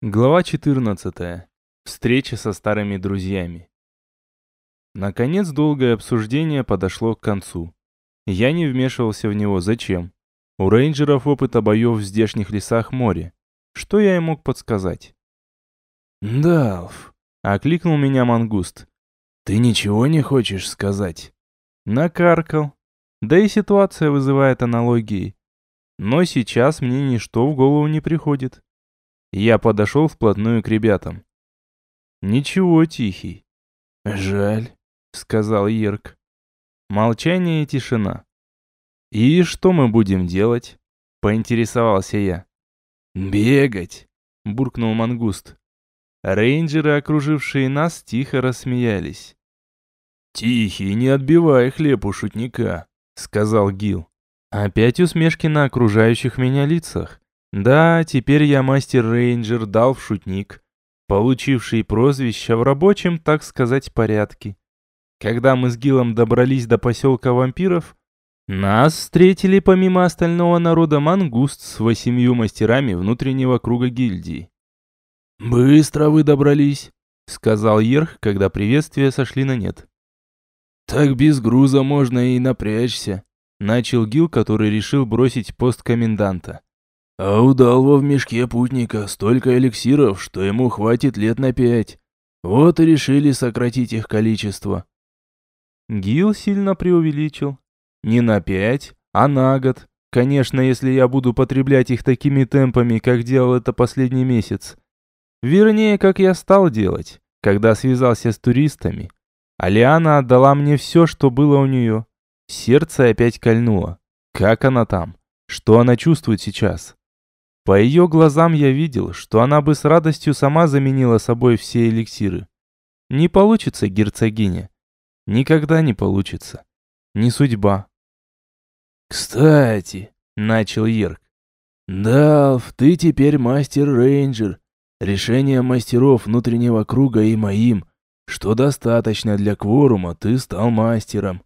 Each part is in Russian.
Глава 14. Встреча со старыми друзьями. Наконец, долгое обсуждение подошло к концу. Я не вмешивался в него. Зачем? У рейнджеров опыта боев в здешних лесах море. Что я им мог подсказать? «Далф», — окликнул меня мангуст. «ты ничего не хочешь сказать?» Накаркал. Да и ситуация вызывает аналогии. Но сейчас мне ничто в голову не приходит. Я подошел вплотную к ребятам. «Ничего, Тихий». «Жаль», — сказал Ерк. Молчание и тишина. «И что мы будем делать?» — поинтересовался я. «Бегать», — буркнул мангуст. Рейнджеры, окружившие нас, тихо рассмеялись. «Тихий, не отбивай хлеб у шутника», — сказал Гил. Опять усмешки на окружающих меня лицах. Да, теперь я мастер-рейнджер, Далф шутник, получивший прозвище в рабочем, так сказать, порядке. Когда мы с Гилом добрались до поселка вампиров, нас встретили помимо остального народа мангуст с 8 мастерами внутреннего круга гильдии. «Быстро вы добрались», — сказал Ерх, когда приветствия сошли на нет. «Так без груза можно и напрячься», — начал Гил, который решил бросить пост коменданта. «А у Далва в мешке путника столько эликсиров, что ему хватит лет на 5. Вот и решили сократить их количество». Гил сильно преувеличил. Не на 5, а на год. Конечно, если я буду потреблять их такими темпами, как делал это последний месяц. Вернее, как я стал делать, когда связался с туристами. Алиана отдала мне все, что было у нее. Сердце опять кольнуло. Как она там? Что она чувствует сейчас? По ее глазам я видел, что она бы с радостью сама заменила собой все эликсиры. Не получится, герцогиня. Никогда не получится. Не судьба. «Кстати», — начал Ерк. «Далф, ты теперь мастер-рейнджер. Решением мастеров внутреннего круга и моим, что достаточно для кворума, ты стал мастером».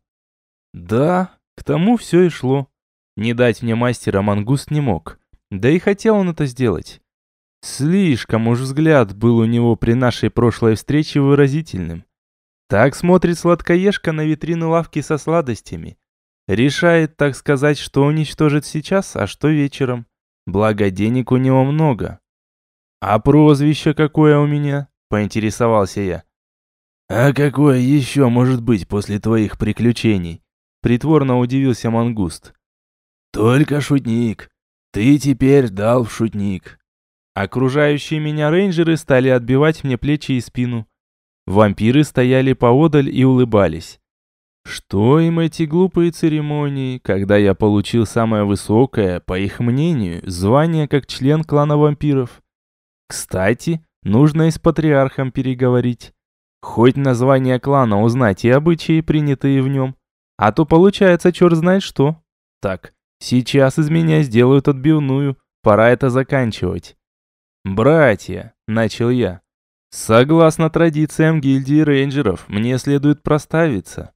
Да, к тому все и шло. Не дать мне мастера мангуст не мог. Да и хотел он это сделать. Слишком уж взгляд был у него при нашей прошлой встрече выразительным. Так смотрит сладкоежка на витрину лавки со сладостями. Решает, так сказать, что уничтожит сейчас, а что вечером. Благо денег у него много. «А прозвище какое у меня?» – поинтересовался я. «А какое еще может быть после твоих приключений?» – притворно удивился мангуст. «Только шутник. Ты теперь Далф шутник». Окружающие меня рейнджеры стали отбивать мне плечи и спину. Вампиры стояли поодаль и улыбались. Что им эти глупые церемонии, когда я получил самое высокое, по их мнению, звание как член клана вампиров? Кстати, нужно и с патриархом переговорить. Хоть название клана узнать и обычаи, принятые в нем. А то получается черт знает что. Так, сейчас из меня сделают отбивную, пора это заканчивать. «Братья», — начал я, — «согласно традициям гильдии рейнджеров, мне следует проставиться».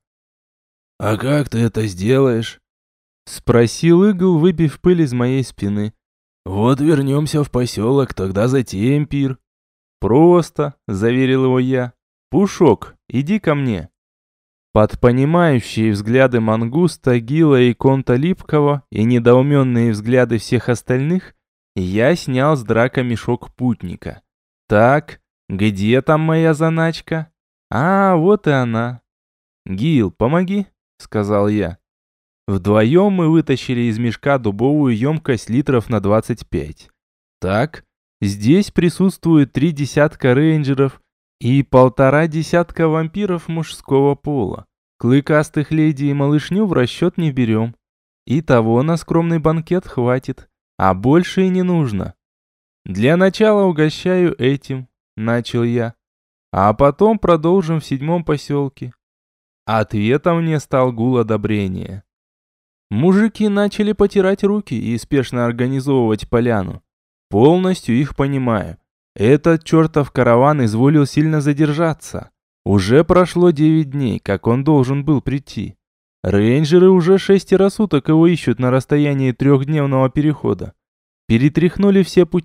«А как ты это сделаешь?» — спросил Игл, выбив пыль из моей спины. «Вот вернемся в поселок, тогда затеем пир». «Просто», — заверил его я, — «Пушок, иди ко мне». Под понимающие взгляды мангуста, Гила и Конта Липкого и недоуменные взгляды всех остальных, я снял с драка мешок путника. Так, где там моя заначка? А, вот и она. «Гил, помоги», — сказал я. Вдвоем мы вытащили из мешка дубовую емкость литров на 25. Так, здесь присутствует 3 десятка рейнджеров и 1,5 десятка вампиров мужского пола. Клыкастых леди и малышню в расчет не берем. Итого на скромный банкет хватит, а больше и не нужно. Для начала угощаю этим, начал я, а потом продолжим в 7 поселке. Ответом мне стал гул одобрения. Мужики начали потирать руки и спешно организовывать поляну. Полностью их понимаю. Этот чертов караван изволил сильно задержаться. Уже прошло 9 дней, как он должен был прийти. Рейнджеры уже 6 суток его ищут на расстоянии 3-дневного перехода. Перетряхнули все пути,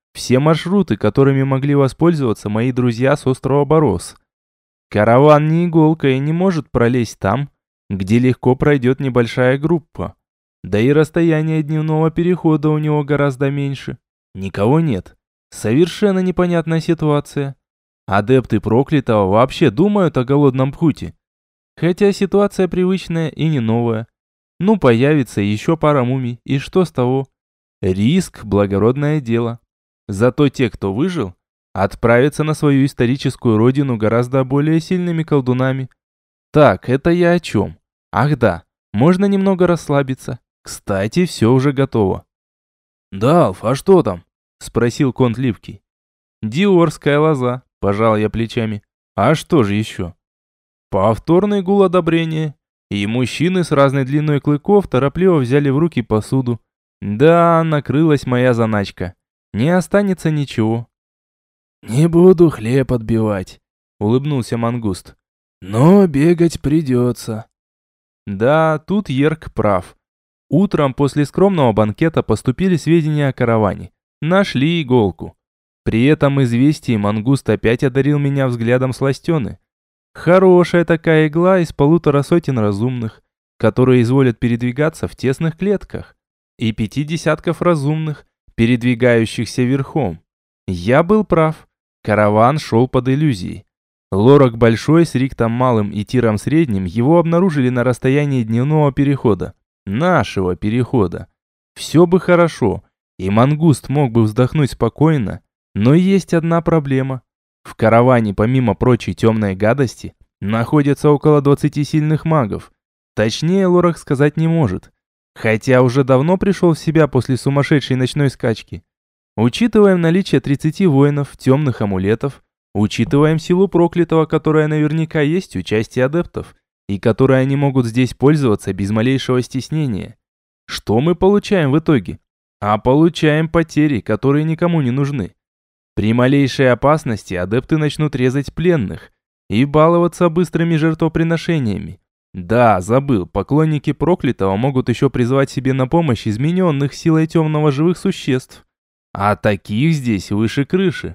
все маршруты, которыми могли воспользоваться мои друзья с острова Борос. Караван не иголка и не может пролезть там, где легко пройдет небольшая группа. Да и расстояние дневного перехода у него гораздо меньше. Никого нет. Совершенно непонятная ситуация. Адепты проклятого вообще думают о голодном пути. Хотя ситуация привычная и не новая. Ну, появится еще пара мумий, и что с того? Риск – благородное дело. Зато те, кто выжил, отправятся на свою историческую родину гораздо более сильными колдунами. Так, это я о чем? Ах да, можно немного расслабиться. Кстати, все уже готово. «Далф, а что там?» – спросил Конт Липкий. «Диорская лоза», – пожал я плечами. «А что же еще?» Повторный гул одобрения, и мужчины с разной длиной клыков торопливо взяли в руки посуду. Да, накрылась моя заначка. Не останется ничего. «Не буду хлеб отбивать», — улыбнулся мангуст. «Но бегать придется». Да, тут Ерк прав. Утром после скромного банкета поступили сведения о караване. Нашли иголку. При этом известии мангуст опять одарил меня взглядом сластены. Хорошая такая игла из 150 разумных, которые изволят передвигаться в тесных клетках, и 50 разумных, передвигающихся верхом. Я был прав. Караван шел под иллюзией. Лорак Большой с Риктом Малым и Тиром Средним его обнаружили на расстоянии дневного перехода. Нашего перехода. Все бы хорошо, и мангуст мог бы вздохнуть спокойно, но есть одна проблема. В караване, помимо прочей темной гадости, находятся около 20 сильных магов. Точнее, Лорак сказать не может. Хотя уже давно пришел в себя после сумасшедшей ночной скачки. Учитываем наличие 30 воинов, темных амулетов, учитываем силу проклятого, которая наверняка есть у части адептов, и которой они могут здесь пользоваться без малейшего стеснения. Что мы получаем в итоге? А получаем потери, которые никому не нужны. При малейшей опасности адепты начнут резать пленных и баловаться быстрыми жертвоприношениями. Да, забыл, поклонники проклятого могут еще призвать себе на помощь измененных силой темного живых существ. А таких здесь выше крыши.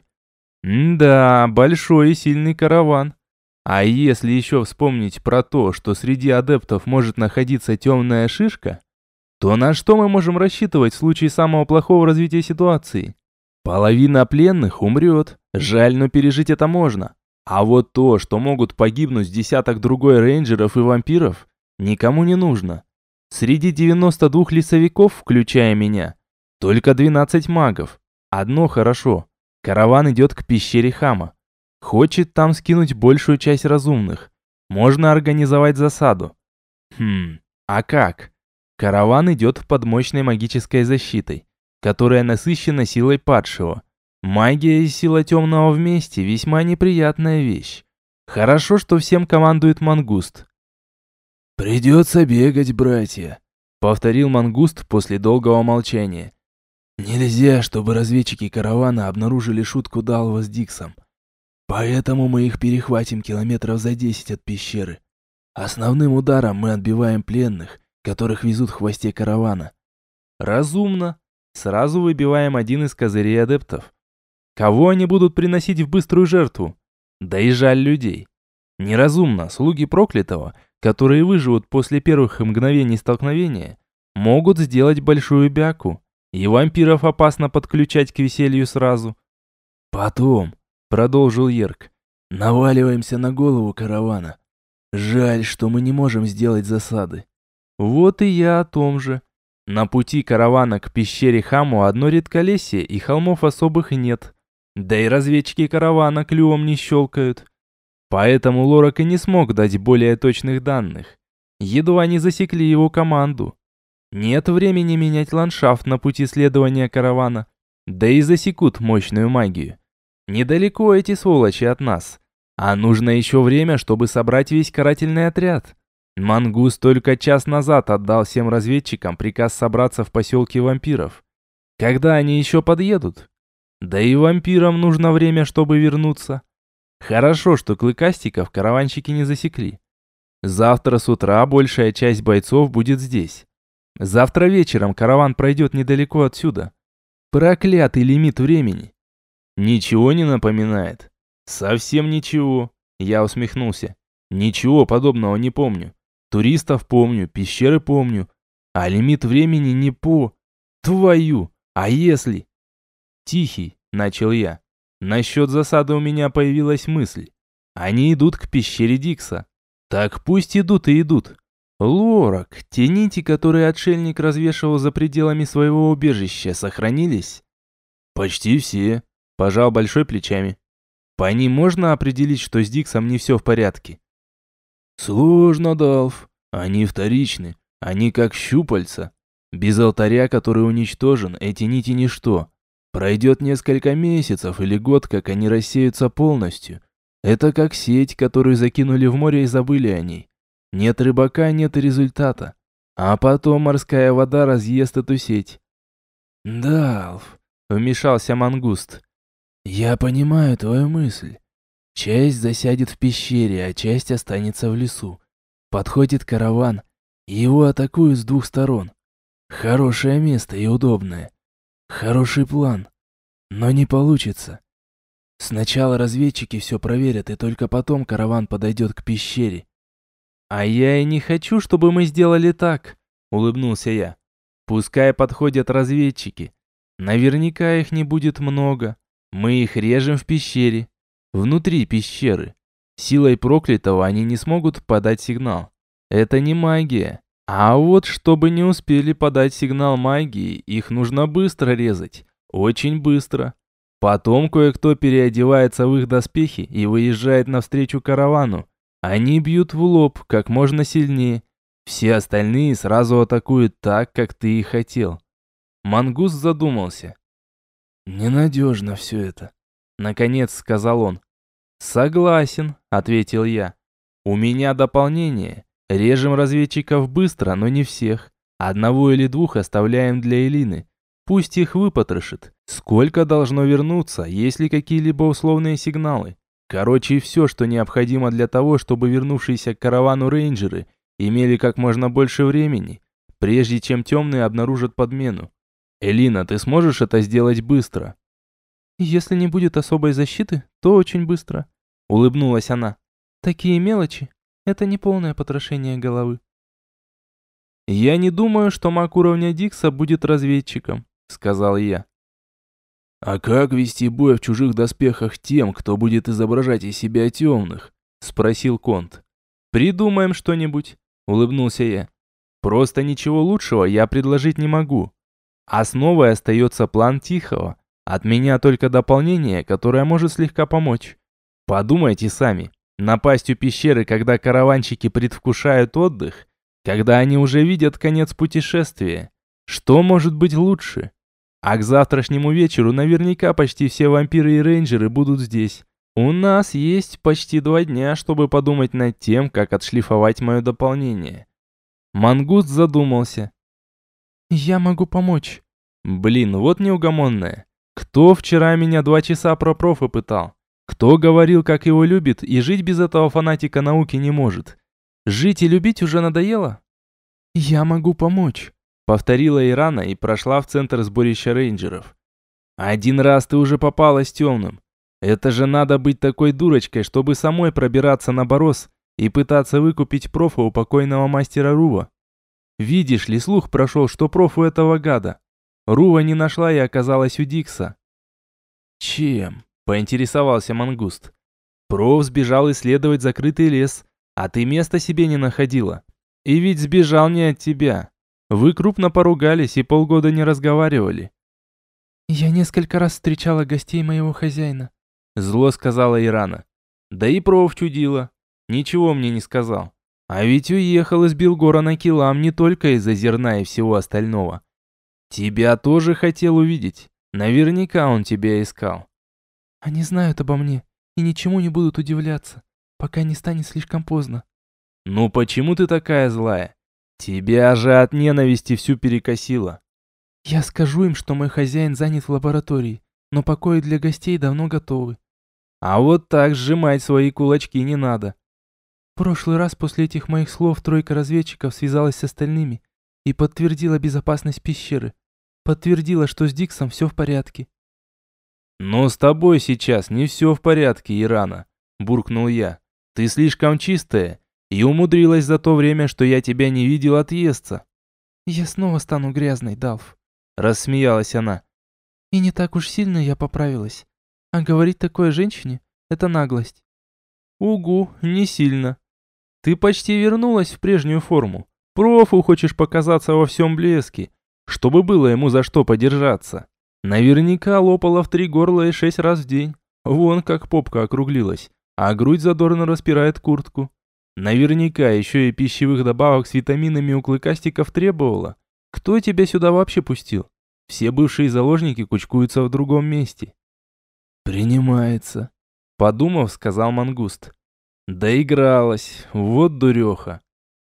Да, большой и сильный караван. А если еще вспомнить про то, что среди адептов может находиться темная шишка, то на что мы можем рассчитывать в случае самого плохого развития ситуации? Половина пленных умрет. Жаль, но пережить это можно. А вот то, что могут погибнуть десяток другой рейнджеров и вампиров, никому не нужно. Среди 92 лесовиков, включая меня, только 12 магов. Одно хорошо. Караван идет к пещере Хама. Хочет там скинуть большую часть разумных. Можно организовать засаду. А как? Караван идет под мощной магической защитой, которая насыщена силой падшего. Магия и сила темного вместе – весьма неприятная вещь. Хорошо, что всем командует мангуст. «Придется бегать, братья», – повторил мангуст после долгого молчания. «Нельзя, чтобы разведчики каравана обнаружили шутку Далва с Диксом. Поэтому мы их перехватим километров за 10 от пещеры. Основным ударом мы отбиваем пленных, которых везут в хвосте каравана». «Разумно. Сразу выбиваем один из козырей адептов. Кого они будут приносить в быструю жертву? Да и жаль людей. Неразумно, слуги проклятого, которые выживут после первых мгновений столкновения, могут сделать большую бяку, и вампиров опасно подключать к веселью сразу. «Потом», — продолжил Ерк, — «наваливаемся на голову каравана. Жаль, что мы не можем сделать засады». Вот и я о том же. На пути каравана к пещере Хаму одно редколесье и холмов особых нет. Да и разведчики каравана клювом не щелкают. Поэтому Лорак и не смог дать более точных данных. Едва не засекли его команду. Нет времени менять ландшафт на пути следования каравана. Да и засекут мощную магию. Недалеко эти сволочи от нас. А нужно еще время, чтобы собрать весь карательный отряд. Мангус только час назад отдал всем разведчикам приказ собраться в поселке вампиров. Когда они еще подъедут? Да и вампирам нужно время, чтобы вернуться. Хорошо, что клыкастиков караванщики не засекли. Завтра с утра большая часть бойцов будет здесь. Завтра вечером караван пройдет недалеко отсюда. Проклятый лимит времени. Ничего не напоминает? Совсем ничего. Я усмехнулся. Ничего подобного не помню. Туристов помню, пещеры помню. А лимит времени не по... Твою! А если... Тихий, начал я. Насчет засады у меня появилась мысль. Они идут к пещере Дикса. Так пусть идут и идут. Лорак, те нити, которые отшельник развешивал за пределами своего убежища, сохранились? Почти все. Пожал большой плечами. По ним можно определить, что с Диксом не все в порядке? Сложно, Далф. Они вторичны. Они как щупальца. Без алтаря, который уничтожен, эти нити ничто. Пройдет несколько месяцев или год, как они рассеются полностью. Это как сеть, которую закинули в море и забыли о ней. Нет рыбака, нет и результата. А потом морская вода разъест эту сеть. «Далф», — вмешался мангуст, — «я понимаю твою мысль. Часть засядет в пещере, а часть останется в лесу. Подходит караван, и его атакуют с двух сторон. Хорошее место и удобное. Хороший план. Но не получится. Сначала разведчики все проверят, и только потом караван подойдет к пещере». «А я и не хочу, чтобы мы сделали так», — улыбнулся я. «Пускай подходят разведчики. Наверняка их не будет много. Мы их режем в пещере. Внутри пещеры. Силой проклятого они не смогут подать сигнал. Это не магия. А вот чтобы не успели подать сигнал магии, их нужно быстро резать. Очень быстро. Потом кое-кто переодевается в их доспехи и выезжает навстречу каравану. Они бьют в лоб как можно сильнее. Все остальные сразу атакуют так, как ты и хотел». Мангуст задумался. «Ненадежно все это», — наконец сказал он. «Согласен», — ответил я. «У меня дополнение. Режем разведчиков быстро, но не всех. Одного или двух оставляем для Элины. Пусть их выпотрошит. Сколько должно вернуться, есть ли какие-либо условные сигналы? Короче, все, что необходимо для того, чтобы вернувшиеся к каравану рейнджеры имели как можно больше времени, прежде чем темные обнаружат подмену. Элина, ты сможешь это сделать быстро?» «Если не будет особой защиты, то очень быстро», — улыбнулась она. «Такие мелочи — это не полное потрошение головы». «Я не думаю, что маг уровня Дикса будет разведчиком», — сказал я. «А как вести бой в чужих доспехах тем, кто будет изображать из себя темных?» — спросил Конт. «Придумаем что-нибудь», — улыбнулся я. «Просто ничего лучшего я предложить не могу. Основой остается план Тихого. От меня только дополнение, которое может слегка помочь. Подумайте сами. Напасть у пещеры, когда караванщики предвкушают отдых, когда они уже видят конец путешествия. Что может быть лучше? А к завтрашнему вечеру наверняка почти все вампиры и рейнджеры будут здесь. У нас есть почти 2 дня, чтобы подумать над тем, как отшлифовать мое дополнение». Мангуст задумался. «Я могу помочь». Блин, вот неугомонная. Кто вчера меня 2 часа про профы пытал? Кто говорил, как его любит, и жить без этого фанатика науки не может? Жить и любить уже надоело? «Я могу помочь», — повторила Ирана и прошла в центр сборища рейнджеров. «Один раз ты уже попала с темным. Это же надо быть такой дурочкой, чтобы самой пробираться на Борос и пытаться выкупить профа у покойного мастера Рува. Видишь ли, слух прошел, что проф у этого гада. Рува не нашла и оказалась у Дикса». «Чем?» — поинтересовался мангуст. «Проф сбежал исследовать закрытый лес, а ты места себе не находила. И ведь сбежал не от тебя. Вы крупно поругались и полгода не разговаривали». «Я несколько раз встречала гостей моего хозяина», — зло сказала Ирана. «Да и проф чудила. Ничего мне не сказал. А ведь уехал из Билгора на килам не только из-за зерна и всего остального. Тебя тоже хотел увидеть. Наверняка он тебя искал». «Они знают обо мне и ничему не будут удивляться, пока не станет слишком поздно». «Ну почему ты такая злая? Тебя же от ненависти всю перекосило». «Я скажу им, что мой хозяин занят в лаборатории, но покои для гостей давно готовы». «А вот так сжимать свои кулачки не надо». «В прошлый раз после этих моих слов 3 разведчиков связалась с остальными и подтвердила безопасность пещеры. Подтвердила, что с Диксом все в порядке. «Но с тобой сейчас не все в порядке, Ирана», – буркнул я. «Ты слишком чистая и умудрилась за то время, что я тебя не видел, отъесться». Я снова стану грязной, Далф. Рассмеялась она. И не так уж сильно я поправилась. А говорить такое женщине – это наглость. Угу, не сильно. Ты почти вернулась в прежнюю форму. Профу хочешь показаться во всем блеске, чтобы было ему за что подержаться. Наверняка лопала в 3 горла и 6 раз в день. Вон как попка округлилась, а грудь задорно распирает куртку. Наверняка еще и пищевых добавок с витаминами у клыкастиков требовала. Кто тебя сюда вообще пустил? Все бывшие заложники кучкуются в другом месте. «Принимается», — подумав, сказал мангуст. Доигралась, вот дуреха.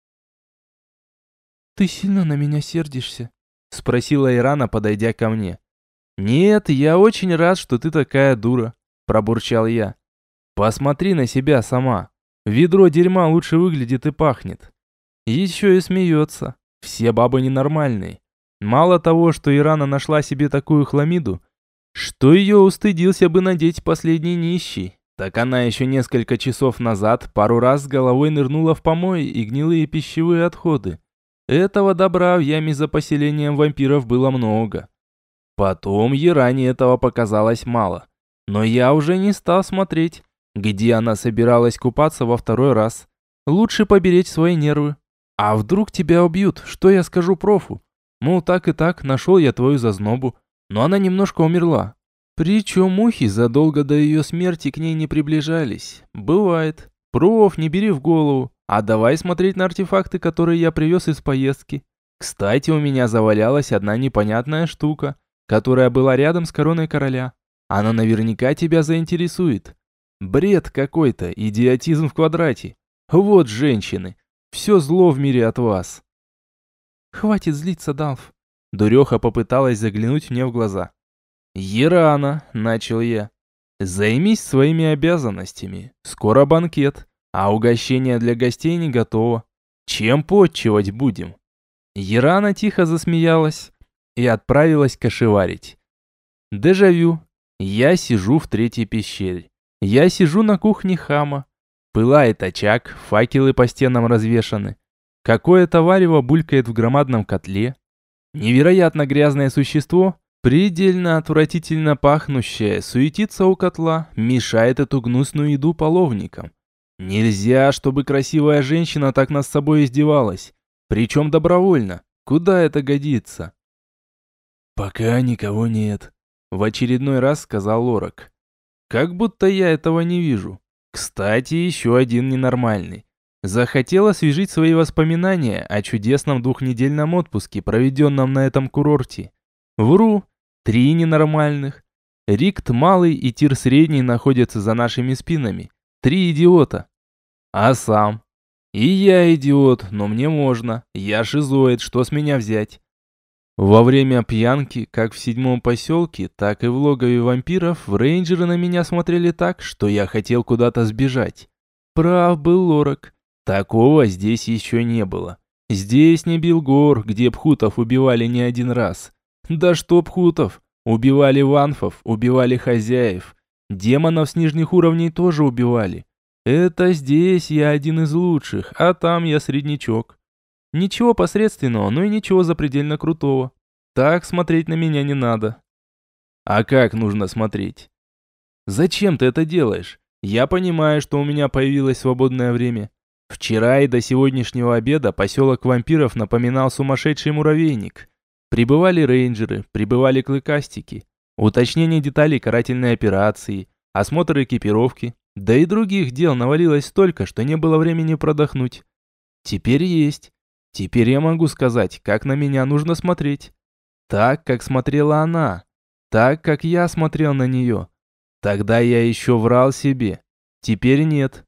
Ты сильно на меня сердишься? Спросила Ирана, подойдя ко мне. «Нет, я очень рад, что ты такая дура», – пробурчал я. «Посмотри на себя сама. Ведро дерьма лучше выглядит и пахнет. Еще и смеется. Все бабы ненормальные. Мало того, что Ирана нашла себе такую хламиду, что ее устыдился бы надеть последний нищий, так она еще несколько часов назад пару раз с головой нырнула в помои и гнилые пищевые отходы. Этого добра в яме за поселением вампиров было много. Потом Иране этого показалось мало. Но я уже не стал смотреть, где она собиралась купаться во 2-й раз. Лучше поберечь свои нервы. А вдруг тебя убьют, что я скажу профу? Мол, так и так, нашел я твою зазнобу, но она немножко умерла. Причем мухи задолго до ее смерти к ней не приближались. Бывает. Проф, не бери в голову. А давай смотреть на артефакты, которые я привез из поездки. Кстати, у меня завалялась одна непонятная штука, которая была рядом с короной короля. Она наверняка тебя заинтересует. Бред какой-то, идиотизм в квадрате. Вот женщины. Все зло в мире от вас. Хватит злиться, Далф. Дуреха попыталась заглянуть мне в глаза. «Ерана», — начал я. «Займись своими обязанностями. Скоро банкет, а угощение для гостей не готово. Чем потчевать будем?» Ерана тихо засмеялась и отправилась кошеварить. Дежавю. Я сижу в 3-й пещере. Я сижу на кухне хама. Пылает очаг, факелы по стенам развешаны. Какое-то варево булькает в громадном котле. Невероятно грязное существо, предельно отвратительно пахнущее, суетится у котла, мешает эту гнусную еду половникам. Нельзя, чтобы красивая женщина так над собой издевалась. Причем добровольно. Куда это годится? «Пока никого нет», — в очередной раз сказал Лорак. «Как будто я этого не вижу. Кстати, еще один ненормальный. Захотел освежить свои воспоминания о чудесном 2-недельном отпуске, проведенном на этом курорте. Вру. 3 ненормальных. Рикт малый и Тир средний находятся за нашими спинами. 3 идиота. А сам? И я идиот, но мне можно. Я шизоид, что с меня взять? Во время пьянки, как в 7-м поселке, так и в логове вампиров, рейнджеры на меня смотрели так, что я хотел куда-то сбежать. Прав был Лорак. Такого здесь еще не было. Здесь не Билгор, где пхутов убивали не один раз. Да что пхутов? Убивали ванфов, убивали хозяев. Демонов с нижних уровней тоже убивали. Это здесь я один из лучших, а там я среднячок. Ничего посредственного, но и ничего запредельно крутого. Так смотреть на меня не надо. А как нужно смотреть? Зачем ты это делаешь? Я понимаю, что у меня появилось свободное время. Вчера и до сегодняшнего обеда поселок вампиров напоминал сумасшедший муравейник. Прибывали рейнджеры, прибывали клыкастики, уточнение деталей карательной операции, осмотр экипировки, да и других дел навалилось столько, что не было времени продохнуть. Теперь есть. Теперь я могу сказать, как на меня нужно смотреть. Так, как смотрела она. Так, как я смотрел на нее. Тогда я еще врал себе. Теперь нет.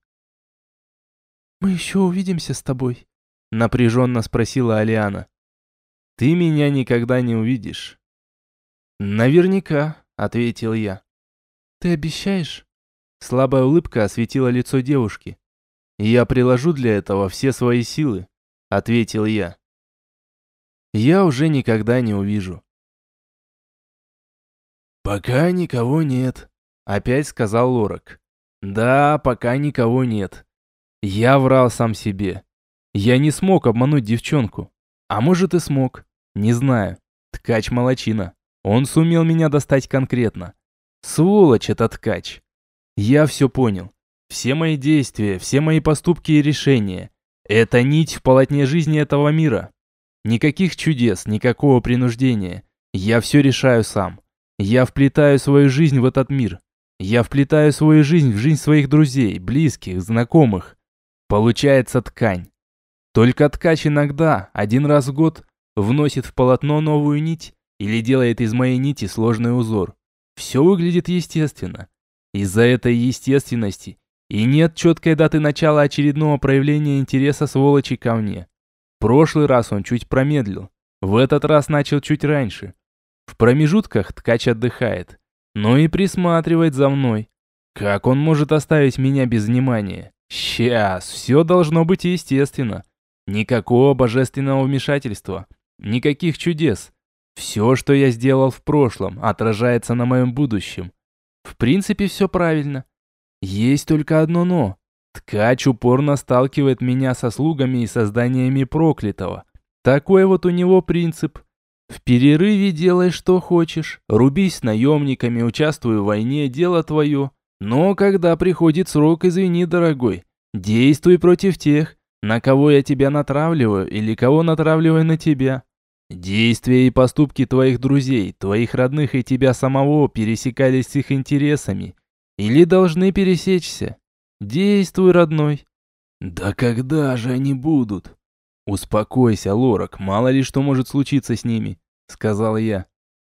«Мы еще увидимся с тобой?» Напряженно спросила Алиана. «Ты меня никогда не увидишь». «Наверняка», — ответил я. «Ты обещаешь?» Слабая улыбка осветила лицо девушки. «Я приложу для этого все свои силы», — ответил я. «Я уже никогда не увижу». «Пока никого нет», — опять сказал Лорак. «Да, пока никого нет». Я врал сам себе. Я не смог обмануть девчонку. А может и смог. Не знаю. Ткач молодчина. Он сумел меня достать конкретно. Сволочь этот ткач. Я все понял. Все мои действия, все мои поступки и решения. Это нить в полотне жизни этого мира. Никаких чудес, никакого принуждения. Я все решаю сам. Я вплетаю свою жизнь в этот мир. Я вплетаю свою жизнь в жизнь своих друзей, близких, знакомых. Получается ткань. Только ткач иногда, один раз в год, вносит в полотно новую нить или делает из моей нити сложный узор. Все выглядит естественно. Из-за этой естественности и нет четкой даты начала очередного проявления интереса сволочи ко мне. В прошлый раз он чуть промедлил, в этот раз начал чуть раньше. В промежутках ткач отдыхает, но и присматривает за мной. Как он может оставить меня без внимания? Сейчас, все должно быть естественно. Никакого божественного вмешательства, никаких чудес. Все, что я сделал в прошлом, отражается на моем будущем. В принципе, все правильно. Есть только одно «но». Ткач упорно сталкивает меня со слугами и созданиями проклятого. Такой вот у него принцип. В перерыве делай, что хочешь. Рубись с наемниками, участвуй в войне, дело твое. Но когда приходит срок, извини, дорогой, действуй против тех, на кого я тебя натравливаю или кого натравливаю на тебя. Действия и поступки твоих друзей, твоих родных и тебя самого пересекались с их интересами. Или должны пересечься. Действуй, родной. «Да когда же они будут?» «Успокойся, Лорак, мало ли что может случиться с ними», — сказал я.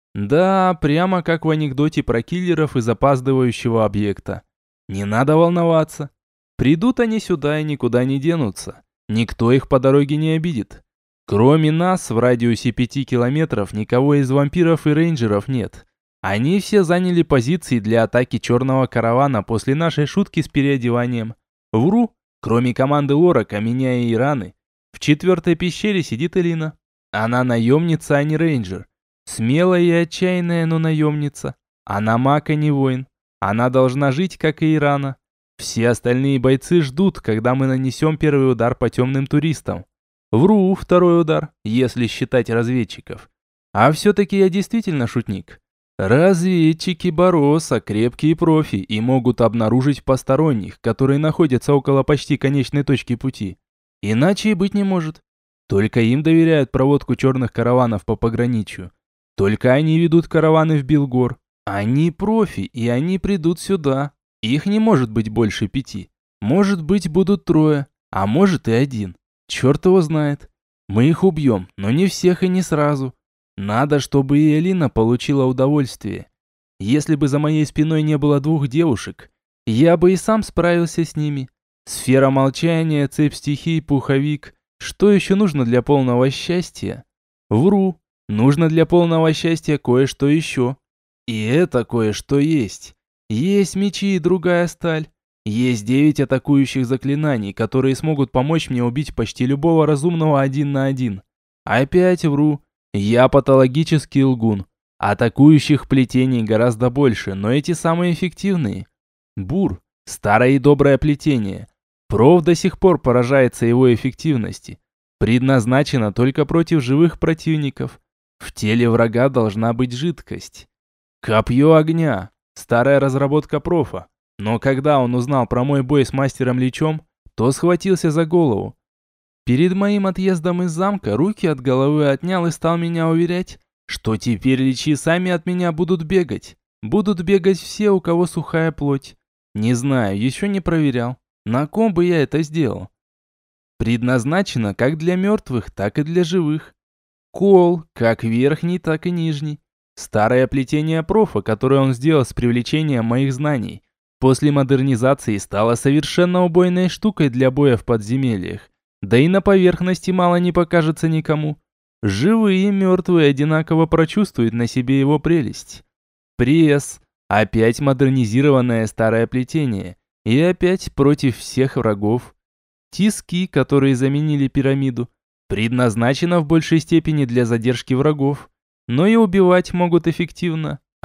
«Да, прямо как в анекдоте про киллеров из опаздывающего объекта. Не надо волноваться. Придут они сюда и никуда не денутся. Никто их по дороге не обидит. Кроме нас, в радиусе 5 километров никого из вампиров и рейнджеров нет. Они все заняли позиции для атаки черного каравана после нашей шутки с переодеванием. Вру, кроме команды Лорака, меня и Ираны. В 4-й пещере сидит Элина. Она наемница, а не рейнджер. Смелая и отчаянная, но наемница. Она маг, а не воин. Она должна жить, как и Ирана. Все остальные бойцы ждут, когда мы нанесем первый удар по темным туристам. Вру, второй удар, если считать разведчиков. А все-таки я действительно шутник. Разведчики Бароса крепкие профи и могут обнаружить посторонних, которые находятся около почти конечной точки пути. Иначе и быть не может. Только им доверяют проводку черных караванов по пограничью. Только они ведут караваны в Билгор. Они профи, и они придут сюда. Их не может быть больше 5. Может быть, будут 3, а может и 1. Черт его знает. Мы их убьем, но не всех и не сразу. Надо, чтобы и Элина получила удовольствие. Если бы за моей спиной не было 2 девушек, я бы и сам справился с ними. Сфера молчания, цепь стихий, пуховик. Что еще нужно для полного счастья? Вру. Нужно для полного счастья кое-что еще. И это кое-что есть. Есть мечи и другая сталь. Есть 9 атакующих заклинаний, которые смогут помочь мне убить почти любого разумного 1 на 1. Опять вру. Я патологический лгун. Атакующих плетений гораздо больше, но эти самые эффективные. Бур. Старое и доброе плетение. Проф до сих пор поражается его эффективности. Предназначено только против живых противников. В теле врага должна быть жидкость. Копье огня. Старая разработка профа. Но когда он узнал про мой бой с мастером Личом, то схватился за голову. Перед моим отъездом из замка руки от головы отнял и стал меня уверять, что теперь Личи сами от меня будут бегать. Будут бегать все, у кого сухая плоть. Не знаю, еще не проверял. На ком бы я это сделал? Предназначено как для мертвых, так и для живых. Кол, как верхний, так и нижний. Старое плетение профа, которое он сделал с привлечением моих знаний, после модернизации стало совершенно убойной штукой для боя в подземельях. Да и на поверхности мало не покажется никому. Живые и мертвые одинаково прочувствуют на себе его прелесть. Пресс. Опять модернизированное старое плетение. И опять против всех врагов. Тиски, которые заменили пирамиду, предназначено в большей степени для задержки врагов. Но и убивать могут эффективно.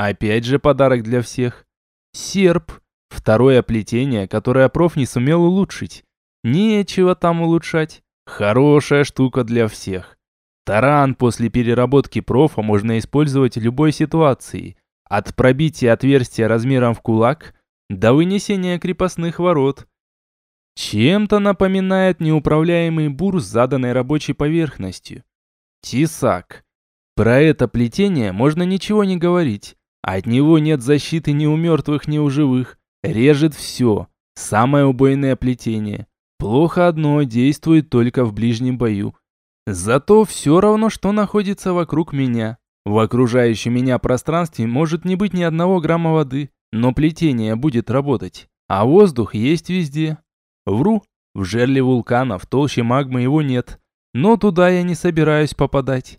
Опять же подарок для всех. Серп. Второе плетение, которое проф не сумел улучшить. Нечего там улучшать. Хорошая штука для всех. Таран после переработки профа можно использовать в любой ситуации. От пробития отверстия размером в кулак до вынесения крепостных ворот. Чем-то напоминает неуправляемый бур с заданной рабочей поверхностью. Тесак. Про это плетение можно ничего не говорить. От него нет защиты ни у мертвых, ни у живых. Режет все. Самое убойное плетение. Плохо одно, действует только в ближнем бою. Зато все равно, что находится вокруг меня. В окружающем меня пространстве может не быть ни одного грамма воды, но плетение будет работать. А воздух есть везде. Вру, в жерле вулкана, в толще магмы его нет. Но туда я не собираюсь попадать.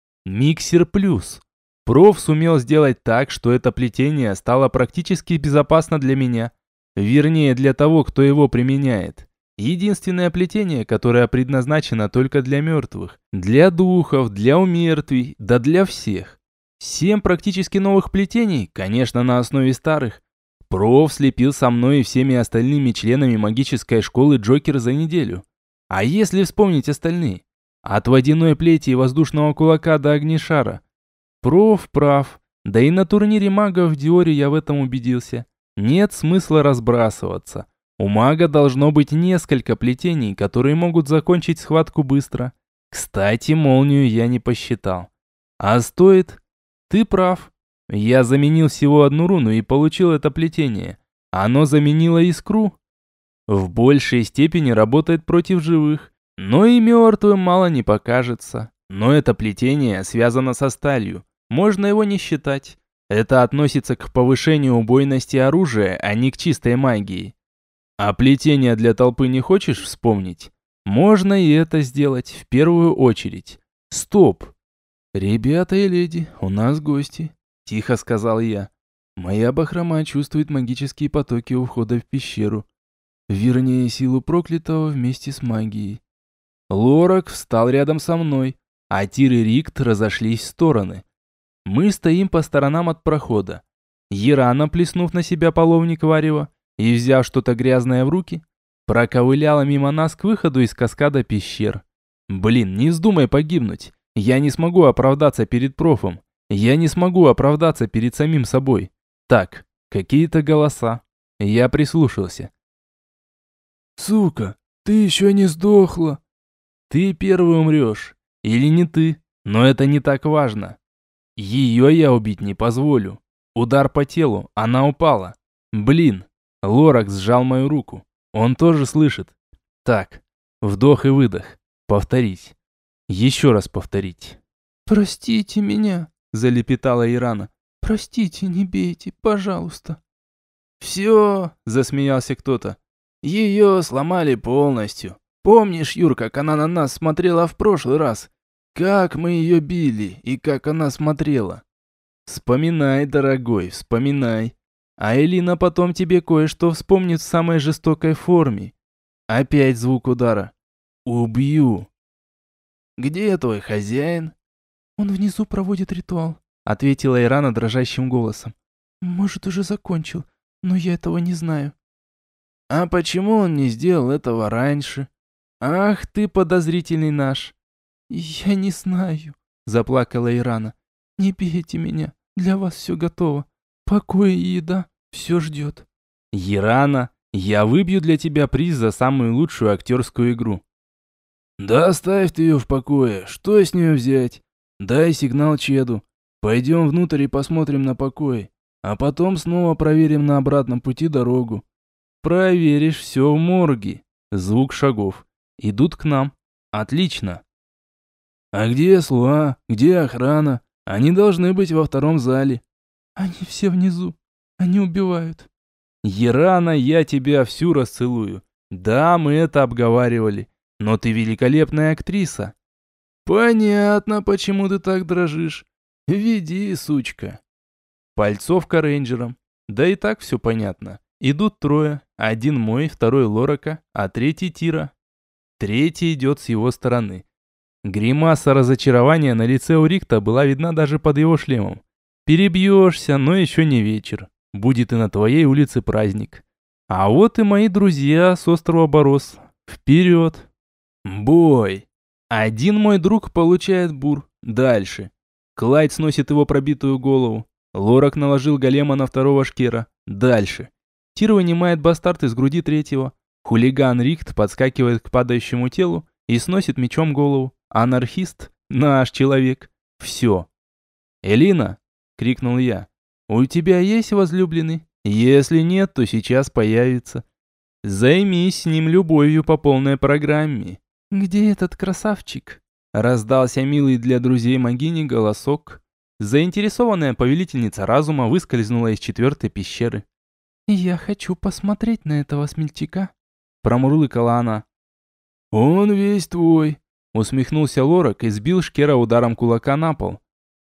Миксер плюс. Проф сумел сделать так, что это плетение стало практически безопасно для меня. Вернее, для того, кто его применяет. Единственное плетение, которое предназначено только для мертвых, для духов, для умертвий, да для всех. 7 практически новых плетений, конечно, на основе старых. Проф слепил со мной и всеми остальными членами магической школы Джокер за неделю. А если вспомнить остальные? От водяной плети и воздушного кулака до огнешара. Проф прав. Да и на турнире магов в Диоре я в этом убедился. Нет смысла разбрасываться. У мага должно быть несколько плетений, которые могут закончить схватку быстро. Кстати, молнию я не посчитал. А стоит? Ты прав. Я заменил всего одну руну и получил это плетение. Оно заменило искру. В большей степени работает против живых, но и мертвым мало не покажется. Но это плетение связано со сталью. Можно его не считать. Это относится к повышению убойности оружия, а не к чистой магии. А плетение для толпы не хочешь вспомнить? Можно и это сделать в первую очередь. Стоп! «Ребята и леди, у нас гости», — тихо сказал я. «Моя бахрома чувствует магические потоки у входа в пещеру. Вернее, силу проклятого вместе с магией». Лорак встал рядом со мной, а Тир и Рикт разошлись в стороны. Мы стоим по сторонам от прохода. Ерана, плеснув на себя половник варева и взяв что-то грязное в руки, проковыляла мимо нас к выходу из каскада пещер. Блин, не вздумай погибнуть. Я не смогу оправдаться перед профом. Я не смогу оправдаться перед самим собой. Так, какие-то голоса. Я прислушался. «Сука, ты еще не сдохла!» Ты первый умрешь. Или не ты. Но это не так важно. Ее я убить не позволю. Удар по телу, она упала. Блин, Лорак сжал мою руку. Он тоже слышит. Так, вдох и выдох. Повторить. Еще раз повторить. «Простите меня», — залепетала Ирана. «Простите, не бейте, пожалуйста». «Все», — засмеялся кто-то. «Ее сломали полностью. Помнишь, Юр, как она на нас смотрела в прошлый раз? Как мы ее били и как она смотрела?» «Вспоминай, дорогой, вспоминай. А Элина потом тебе кое-что вспомнит в самой жестокой форме. Опять звук удара. Убью». «Где твой хозяин?» «Он внизу проводит ритуал», — ответила Ирана дрожащим голосом. «Может, уже закончил, но я этого не знаю». «А почему он не сделал этого раньше? Ах ты подозрительный наш!» «Я не знаю», — заплакала Ирана. «Не бейте меня, для вас все готово. Покой и еда, все ждет». «Ирана, я выбью для тебя приз за самую лучшую актерскую игру». «Да оставь ты ее в покое, что с нее взять? Дай сигнал Чеду. Пойдем внутрь и посмотрим на покой, а потом снова проверим на обратном пути дорогу». «Проверишь все в морге». Звук шагов. Идут к нам. Отлично. «А где Слуа? Где охрана? Они должны быть во втором зале». «Они все внизу. Они убивают». «Ерана, я тебя всю расцелую. Да, мы это обговаривали. Но ты великолепная актриса». «Понятно, почему ты так дрожишь. Веди, сучка». Пальцовка рейнджером. Да и так все понятно. Идут трое. Один мой, второй Лорака, а третий Тира. Третий идет с его стороны. Гримаса разочарования на лице у Рикта была видна даже под его шлемом. Перебьешься, но еще не вечер. Будет и на твоей улице праздник. А вот и мои друзья с острова Борос. Вперед! Бой! Один мой друг получает бур. Дальше. Клайд сносит его пробитую голову. Лорак наложил голема на второго шкера. Дальше. Тир вынимает бастард из груди третьего. Хулиган Рихт подскакивает к падающему телу и сносит мечом голову. Анархист – наш человек. Все. «Элина!» – крикнул я. «У тебя есть возлюбленный? Если нет, то сейчас появится. Займись с ним любовью по полной программе». «Где этот красавчик?» Раздался милый для друзей Магини голосок. Заинтересованная повелительница разума выскользнула из 4-й пещеры. «Я хочу посмотреть на этого смельчака», – промурлыкала она. «Он весь твой», – усмехнулся Лорак и сбил шкера ударом кулака на пол.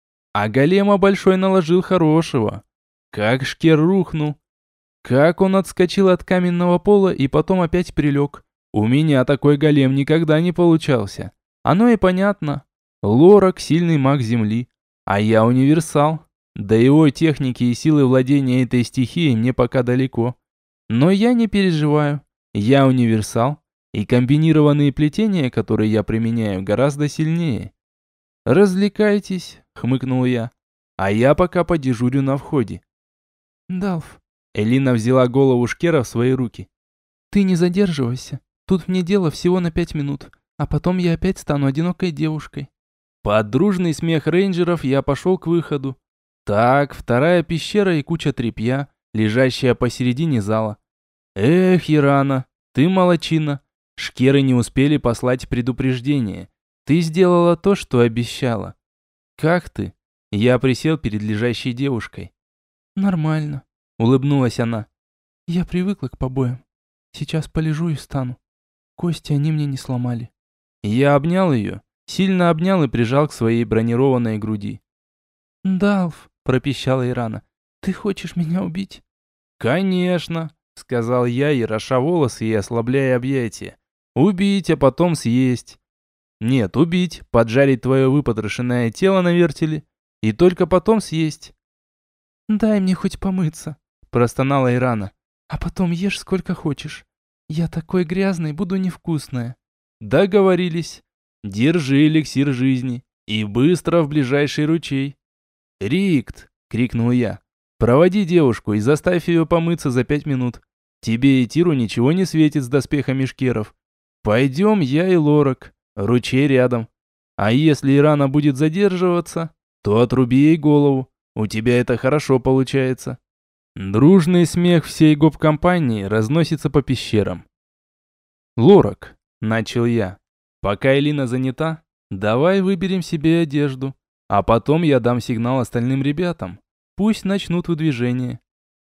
А голема большой наложил хорошего. Как шкер рухнул. Как он отскочил от каменного пола и потом опять прилег. У меня такой голем никогда не получался. Оно и понятно. Лорак – сильный маг земли, а я универсал. До его техники и силы владения этой стихией мне пока далеко. Но я не переживаю. Я универсал, и комбинированные плетения, которые я применяю, гораздо сильнее. «Развлекайтесь», — хмыкнул я, — «а я пока подежурю на входе». «Далф». Элина взяла голову шкера в свои руки. «Ты не задерживайся. Тут мне дело всего на 5 минут, а потом я опять стану одинокой девушкой». Под дружный смех рейнджеров я пошел к выходу. Так, 2-я пещера и куча тряпья, лежащая посередине зала. Эх, Ирана, ты молодчина. Шкеры не успели послать предупреждение. Ты сделала то, что обещала. Как ты? Я присел перед лежащей девушкой. «Нормально», — улыбнулась она. «Я привыкла к побоям. Сейчас полежу и встану. Кости они мне не сломали». Я обнял ее, сильно обнял и прижал к своей бронированной груди. «Далф», — пропищала Ирана, — «ты хочешь меня убить?» «Конечно», — сказал я, ероша волосы и ослабляя объятия. «Убить, а потом съесть». «Нет, убить, поджарить твое выпотрошенное тело на вертеле и только потом съесть». «Дай мне хоть помыться», — простонала Ирана. «А потом ешь сколько хочешь. Я такой грязный, буду невкусная». «Договорились. Держи эликсир жизни и быстро в ближайший ручей». «Рикт!» — крикнул я. «Проводи девушку и заставь ее помыться за 5 минут. Тебе и Тиру ничего не светит с доспехами шкеров. Пойдем я и Лорак. Ручей рядом. А если Ирана будет задерживаться, то отруби ей голову. У тебя это хорошо получается». Дружный смех всей гоп-компании разносится по пещерам. «Лорак», — начал я, — «пока Элина занята, давай выберем себе одежду, а потом я дам сигнал остальным ребятам. Пусть начнут выдвижение».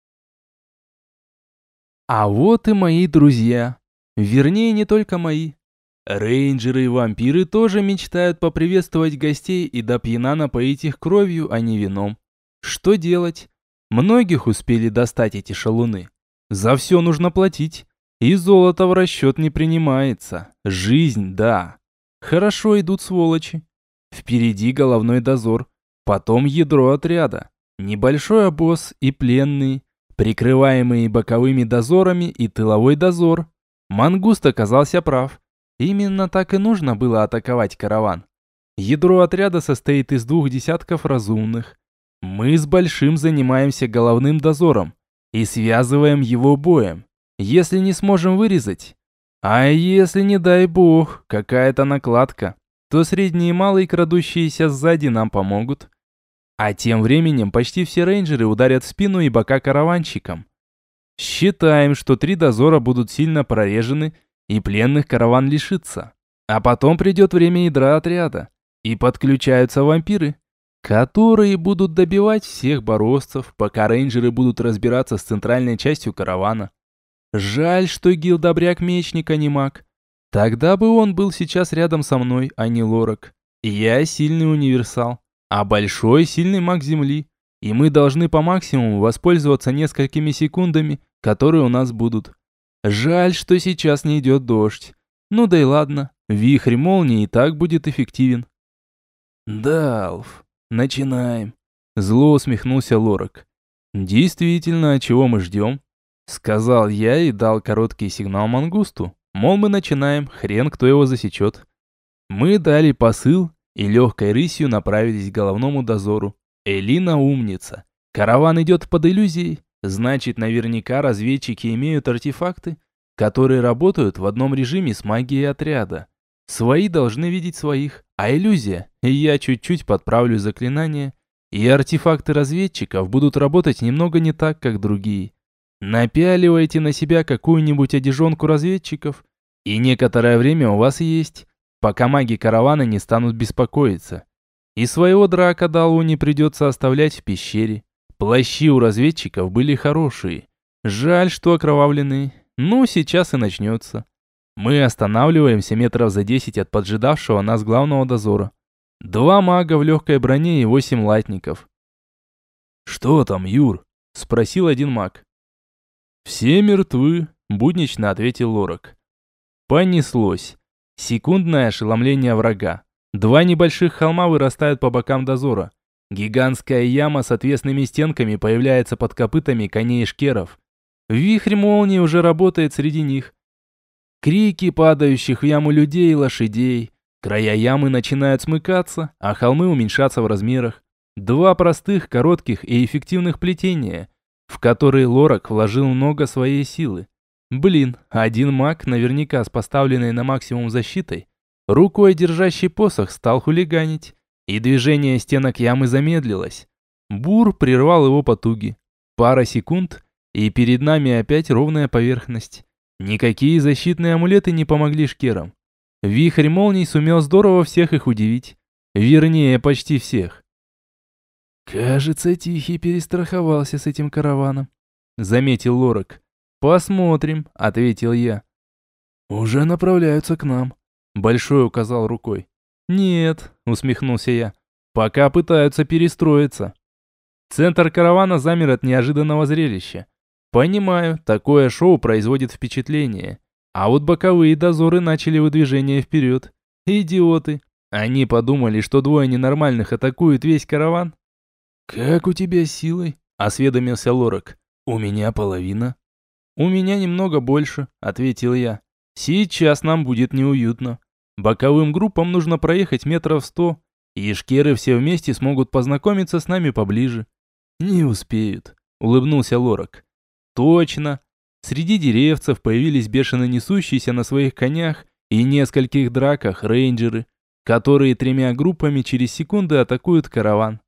А вот и мои друзья. Вернее, не только мои. Рейнджеры и вампиры тоже мечтают поприветствовать гостей и до пьяна напоить их кровью, а не вином. Что делать? Многих успели достать эти шалуны. За все нужно платить. И золото в расчет не принимается. Жизнь, да. Хорошо идут сволочи. Впереди головной дозор. Потом ядро отряда. Небольшой обоз и пленные, прикрываемые боковыми дозорами и тыловой дозор. Мангуст оказался прав. Именно так и нужно было атаковать караван. Ядро отряда состоит из 2 десятков разумных. Мы с Большим занимаемся головным дозором и связываем его боем. Если не сможем вырезать, а если, не дай бог, какая-то накладка, то средний и малый, крадущиеся сзади, нам помогут. А тем временем почти все рейнджеры ударят в спину и бока караванщикам. Считаем, что 3 дозора будут сильно прорежены, и пленных караван лишится. А потом придет время ядра отряда, и подключаются вампиры, которые будут добивать всех боросцев, пока рейнджеры будут разбираться с центральной частью каравана. Жаль, что Гил добряк-мечник, а не маг. Тогда бы он был сейчас рядом со мной, а не Лорак. Я сильный универсал, а Большой сильный маг земли, и мы должны по максимуму воспользоваться несколькими секундами, которые у нас будут. Жаль, что сейчас не идет дождь. Ну да и ладно, вихрь молнии и так будет эффективен. Далф, начинаем. Зло усмехнулся Лорак. Действительно, а чего мы ждем? Сказал я и дал короткий сигнал мангусту. Мол, мы начинаем, хрен кто его засечет. Мы дали посыл и легкой рысью направились к головному дозору. Элина умница. Караван идет под иллюзией. Значит, наверняка разведчики имеют артефакты, которые работают в одном режиме с магией отряда. Свои должны видеть своих, а иллюзия, и я чуть-чуть подправлю заклинание, и артефакты разведчиков будут работать немного не так, как другие. Напяливайте на себя какую-нибудь одежонку разведчиков, и некоторое время у вас есть, пока маги каравана не станут беспокоиться. И своего драка Далу не придется оставлять в пещере. Плащи у разведчиков были хорошие. Жаль, что окровавленные. Ну, сейчас и начнется. Мы останавливаемся метров за 10 от поджидавшего нас главного дозора. 2 мага в легкой броне и 8 латников. «Что там, Юр?» – спросил один маг. «Все мертвы», – буднично ответил Лорак. Понеслось. Секундное ошеломление врага. 2 небольших холма вырастают по бокам дозора. Гигантская яма с отвесными стенками появляется под копытами коней и шкеров. Вихрь молнии уже работает среди них. Крики падающих в яму людей и лошадей. Края ямы начинают смыкаться, а холмы уменьшаться в размерах. 2 простых, коротких и эффективных плетения, в которые Лорак вложил много своей силы. Блин, один маг, наверняка с поставленной на максимум защитой, рукой держащий посох, стал хулиганить, и движение стенок ямы замедлилось. Бур прервал его потуги. Пара секунд, и перед нами опять ровная поверхность. Никакие защитные амулеты не помогли шкерам. Вихрь молний сумел здорово всех их удивить. Вернее, почти всех. «Кажется, Тихий перестраховался с этим караваном», — заметил Лорак. «Посмотрим», — ответил я. «Уже направляются к нам», — Большой указал рукой. «Нет», — усмехнулся я, — «пока пытаются перестроиться». Центр каравана замер от неожиданного зрелища. Понимаю, такое шоу производит впечатление. А вот боковые дозоры начали выдвижение вперед. Идиоты. Они подумали, что 2 ненормальных атакуют весь караван. «Как у тебя с силой?» – осведомился Лорак. «У меня половина». «У меня немного больше», – ответил я. «Сейчас нам будет неуютно. Боковым группам нужно проехать метров 100, и шкеры все вместе смогут познакомиться с нами поближе». «Не успеют», – улыбнулся Лорак. «Точно. Среди деревцев появились бешено несущиеся на своих конях и нескольких драках рейнджеры, которые 3 группами через секунды атакуют караван.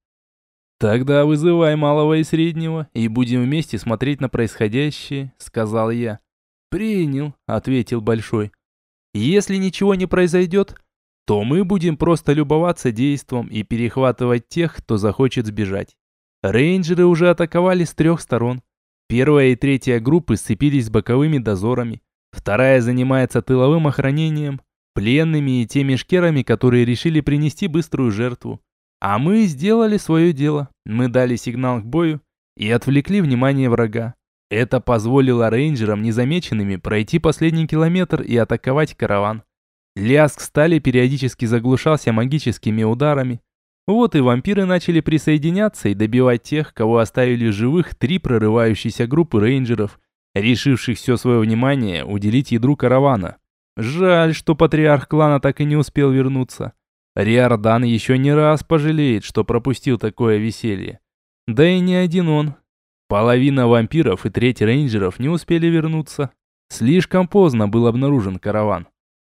«Тогда вызывай малого и среднего, и будем вместе смотреть на происходящее», — сказал я. «Принял», — ответил Большой. «Если ничего не произойдет, то мы будем просто любоваться действом и перехватывать тех, кто захочет сбежать». Рейнджеры уже атаковали с 3 сторон. 1 и 3 группы сцепились с боковыми дозорами. 2 занимается тыловым охранением, пленными и теми шкерами, которые решили принести быструю жертву. А мы сделали свое дело. Мы дали сигнал к бою и отвлекли внимание врага. Это позволило рейнджерам незамеченными пройти последний километр и атаковать караван. Лязг стали периодически заглушался магическими ударами. Вот и вампиры начали присоединяться и добивать тех, кого оставили в живых 3 прорывающиеся группы рейнджеров, решивших все свое внимание уделить ядру каравана. Жаль, что патриарх клана так и не успел вернуться. Риордан еще не раз пожалеет, что пропустил такое веселье. Да и не один он. Половина вампиров и 1/3 рейнджеров не успели вернуться. Слишком поздно был обнаружен караван.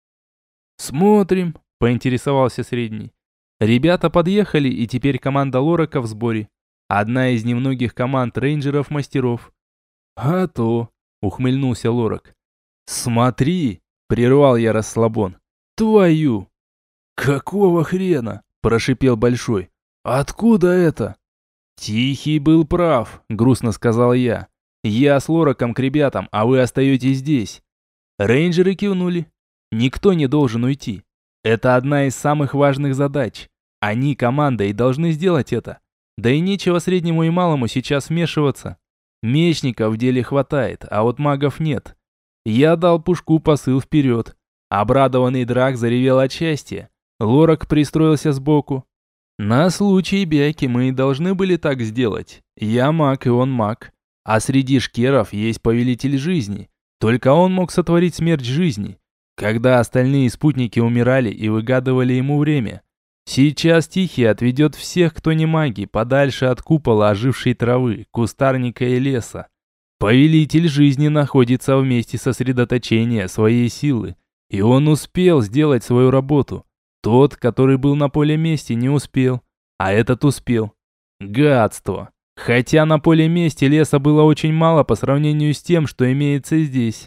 «Смотрим», — поинтересовался средний. Ребята подъехали, и теперь команда Лорака в сборе. Одна из немногих команд рейнджеров-мастеров. «А то», — ухмыльнулся Лорак. «Смотри», — прервал я расслабон. «Твою!» «Какого хрена?» – прошипел Большой. «Откуда это?» «Тихий был прав», – грустно сказал я. «Я с Лораком к ребятам, а вы остаетесь здесь». Рейнджеры кивнули. Никто не должен уйти. Это одна из самых важных задач. Они команда и должны сделать это. Да и нечего среднему и малому сейчас вмешиваться. Мечников в деле хватает, а вот магов нет. Я дал Пушку посыл вперед. Обрадованный Драк заревел от счастья. Лорак пристроился сбоку. На случай бяки мы и должны были так сделать. Я маг, и он маг. А среди шкеров есть повелитель жизни. Только он мог сотворить смерть жизни, когда остальные спутники умирали и выгадывали ему время. Сейчас Тихий отведет всех, кто не маги, подальше от купола ожившей травы, кустарника и леса. Повелитель жизни находится в месте сосредоточения своей силы, и он успел сделать свою работу. Тот, который был на поле мести, не успел, а этот успел. Гадство. Хотя на поле мести леса было очень мало по сравнению с тем, что имеется здесь.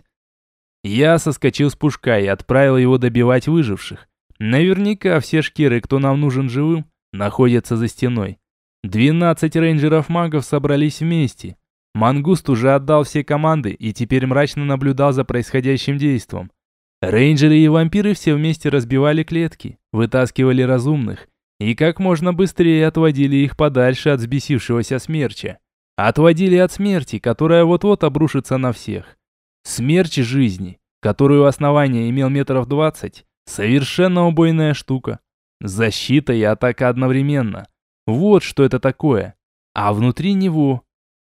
Я соскочил с пушка и отправил его добивать выживших. Наверняка все шкеры, кто нам нужен живым, находятся за стеной. 12 рейнджеров-магов собрались вместе. Мангуст уже отдал все команды и теперь мрачно наблюдал за происходящим действом. Рейнджеры и вампиры все вместе разбивали клетки, вытаскивали разумных и как можно быстрее отводили их подальше от взбесившегося смерча. Отводили от смерти, которая вот-вот обрушится на всех. Смерч жизни, которую основание имел метров 20, совершенно убойная штука. Защита и атака одновременно. Вот что это такое. А внутри него...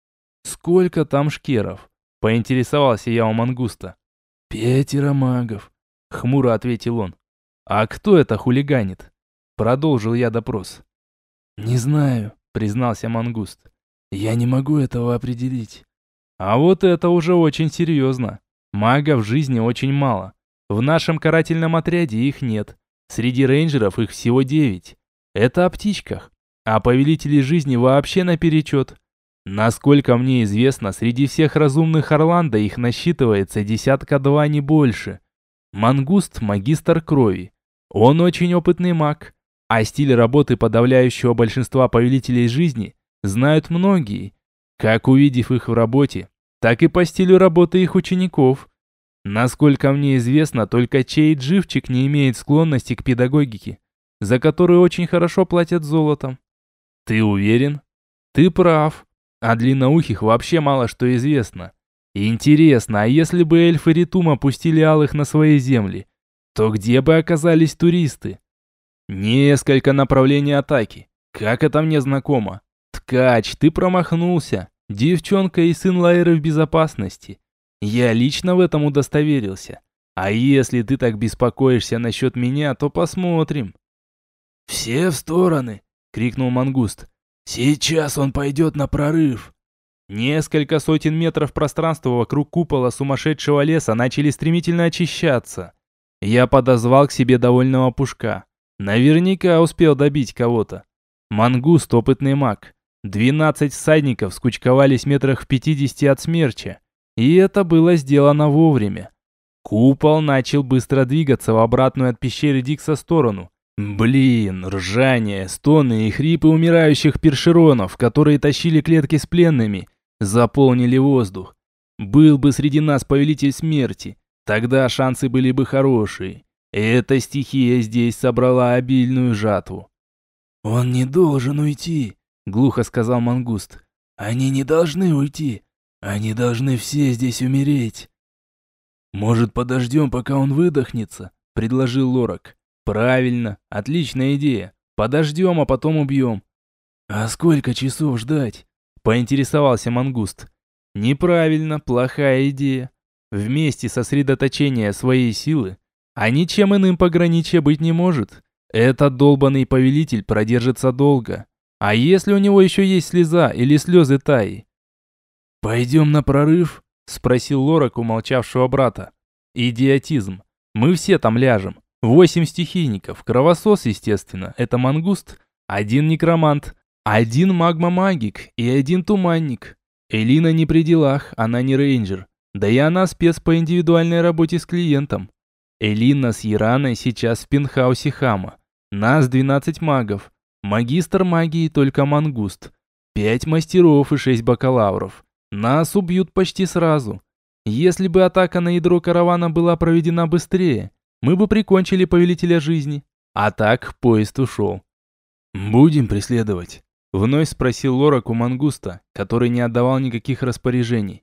Сколько там шкеров? Поинтересовался я у Мангуста. 5 магов, хмуро ответил он. А кто это хулиганит? Продолжил я допрос. Не знаю, признался Мангуст. Я не могу этого определить. А вот это уже очень серьезно. Магов в жизни очень мало. В нашем карательном отряде их нет. Среди рейнджеров их всего 9. Это о птичках. А повелителей жизни вообще наперечет. Насколько мне известно, среди всех разумных Орландо их насчитывается 10-2, не больше. Мангуст – магистр крови. Он очень опытный маг. А стиль работы подавляющего большинства повелителей жизни знают многие, как увидев их в работе, так и по стилю работы их учеников. Насколько мне известно, только Чейд Живчик не имеет склонности к педагогике, за которую очень хорошо платят золотом. Ты уверен? Ты прав. О длинноухих вообще мало что известно. Интересно, а если бы эльфы Ритума пустили алых на свои земли, то где бы оказались туристы? Несколько направлений атаки. Как это мне знакомо? Ткач, ты промахнулся. Девчонка и сын Лайры в безопасности. Я лично в этом удостоверился. А если ты так беспокоишься насчет меня, то посмотрим. «Все в стороны!» — крикнул Мангуст. «Сейчас он пойдет на прорыв!» Несколько сотен метров пространства вокруг купола сумасшедшего леса начали стремительно очищаться. Я подозвал к себе довольного пушка. Наверняка успел добить кого-то. Мангуст — опытный маг. 12 всадников скучковались метрах в 50 от смерча. И это было сделано вовремя. Купол начал быстро двигаться в обратную от пещеры Дикса сторону. Блин, ржание, стоны и хрипы умирающих першеронов, которые тащили клетки с пленными, заполнили воздух. Был бы среди нас повелитель смерти, тогда шансы были бы хорошие. Эта стихия здесь собрала обильную жатву. «Он не должен уйти», — глухо сказал Мангуст. «Они не должны уйти. Они должны все здесь умереть». «Может, подождем, пока он выдохнется?» — предложил Лорак. «Правильно, отличная идея. Подождем, а потом убьем». «А сколько часов ждать?» — поинтересовался Мангуст. «Неправильно, плохая идея. Вместе сосредоточения своей силы, а ничем иным пограничья быть не может. Этот долбанный повелитель продержится долго. А если у него еще есть слеза или слезы Таи?» «Пойдем на прорыв?» — спросил Лорак у молчавшего брата. «Идиотизм. Мы все там ляжем. 8 стихийников, кровосос, естественно, это Мангуст, 1 некромант, 1 магма-магик и 1 туманник. Элина не при делах, она не рейнджер, да и она спец по индивидуальной работе с клиентом. Элина с Яраной сейчас в пентхаусе Хама. Нас 12 магов, магистр магии только Мангуст, 5 мастеров и 6 бакалавров. Нас убьют почти сразу. Если бы атака на ядро каравана была проведена быстрее, мы бы прикончили повелителя жизни. А так поезд ушел. «Будем преследовать?» — вновь спросил Лорак у Мангуста, который не отдавал никаких распоряжений.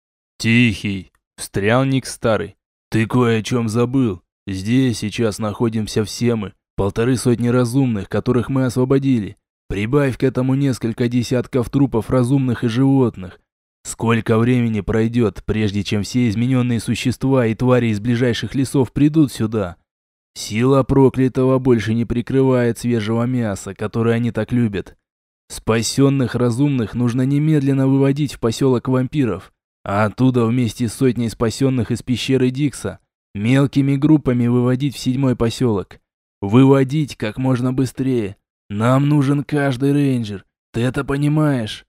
«Тихий!» — встрял Ник Старый. «Ты кое о чем забыл. Здесь сейчас находимся все мы. 150 разумных, которых мы освободили. Прибавь к этому несколько десятков трупов разумных и животных. Сколько времени пройдет, прежде чем все измененные существа и твари из ближайших лесов придут сюда? Сила проклятого больше не прикрывает свежего мяса, которое они так любят. Спасенных разумных нужно немедленно выводить в поселок вампиров, а оттуда вместе с сотней спасенных из пещеры Дикса мелкими группами выводить в 7-й поселок. Выводить как можно быстрее. Нам нужен каждый рейнджер. Ты это понимаешь?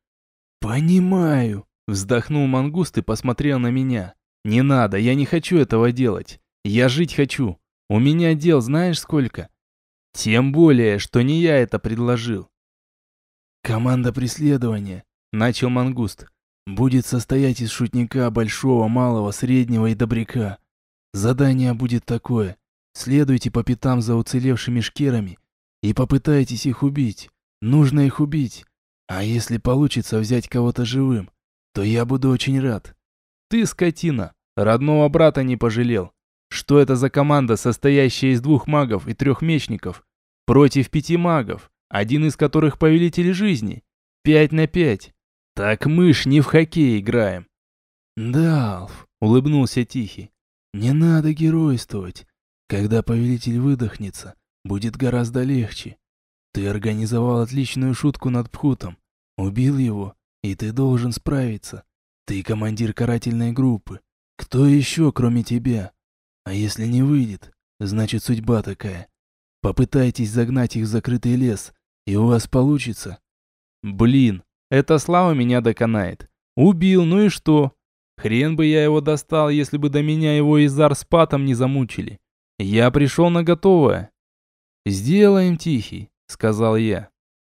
Понимаю. Вздохнул мангуст и посмотрел на меня. Не надо, я не хочу этого делать. Я жить хочу. У меня дел знаешь сколько? Тем более, что не я это предложил. Команда преследования, начал мангуст, будет состоять из шутника большого, малого, среднего и добряка. Задание будет такое. Следуйте по пятам за уцелевшими шкерами и попытайтесь их убить. Нужно их убить. А если получится взять кого-то живым, то я буду очень рад. Ты скотина, родного брата не пожалел. Что это за команда, состоящая из 2 магов и 3 мечников, против 5 магов, один из которых повелитель жизни? 5 на 5. Так мы ж не в хоккей играем. Да, Алф, улыбнулся Тихий. Не надо геройствовать. Когда повелитель выдохнется, будет гораздо легче. Ты организовал отличную шутку над Пхутом. Убил его, и ты должен справиться. Ты командир карательной группы. Кто еще, кроме тебя? А если не выйдет, значит судьба такая. Попытайтесь загнать их в закрытый лес, и у вас получится. Блин, эта слава меня доконает. Убил, ну и что? Хрен бы я его достал, если бы до меня его Изар с Патом не замучили. Я пришел на готовое. «Сделаем, Тихий», — сказал я.